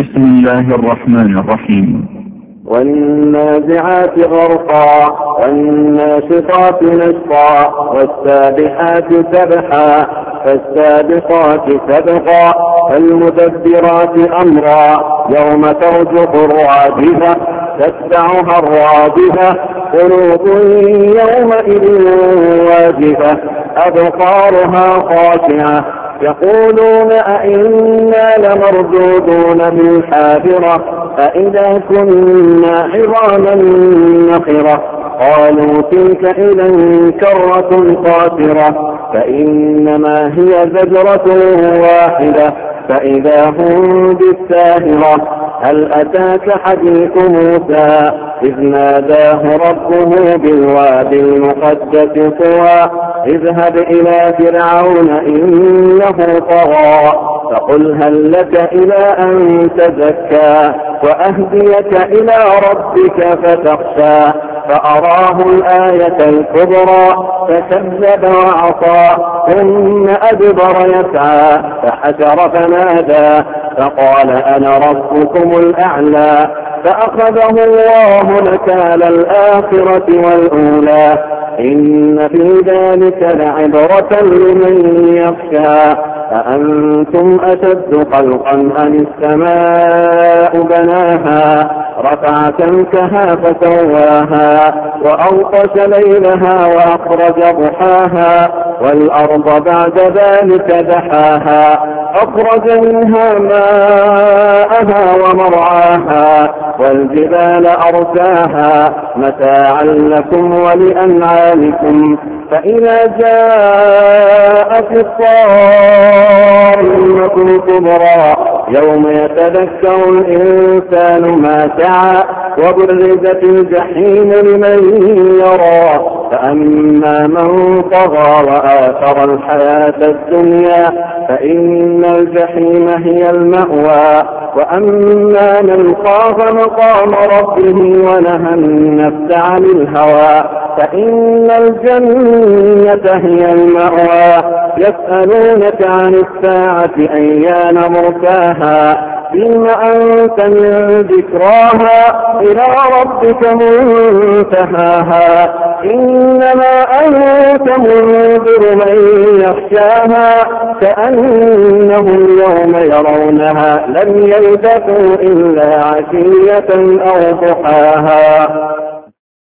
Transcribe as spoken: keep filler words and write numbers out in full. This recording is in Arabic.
بسم الله الرحمن الرحيم. والنازعات غرقا والناشطات نشطا والسابحات سبحا فالسابقات سبقا فالمدبرات أمرا يوم ترجف الراجفة تتبعها الرادفة قلوب يومئذ واجفة أبصارها خاشعة يقولون أئنا لمردودون بالحافرة أئذا كنا عظاما نخرة قالوا تلك إذا كرة خاسرة فإنما هي زجرة واحدة فإذا هم بالساهرة هل أتاك حديث موسى إذ ناداه ربه بالوادي المقدس طوى اذهب إلى فرعون إنه طغى فقل هل لك إلى أن تزكى وأهديك إلى ربك فتخشى فأراه الآية الكبرى فكذب وعصى ثم أدبر يسعى فحشر فنادى فقال أنا ربكم الأعلى فأخذه الله نكال الآخرة والأولى إن في ذلك لعبرة لمن يخشى أأنتم أشد خلقا أم السماء بناها رفع سمكها فسواها وأوقش ليلها وأخرج ضحاها والأرض بعد ذلك دحاها أخرج منها ماءها ومرعاها والجبال أرساها متاعا لكم ولأنعامكم فإذا جاءت الصارمة الكبرى يوم يتذكر الإنسان ما سعى وبرزت الجحيم لمن يرى فأما من طغى وآثر الحياة الدنيا فإن الجحيم هي المأوى وأما من خاف مقام ربه ونهى النفس عن الهوى فإن الجنة هي المأوى يسألونك عن الساعة أيان مرساها فيما أنت من ذكراها إلى ربك منتهاها إنما أنت منذر من يخشاها كأنهم يوم يرونها لم يلبثوا إلا عشية أو ضحاها.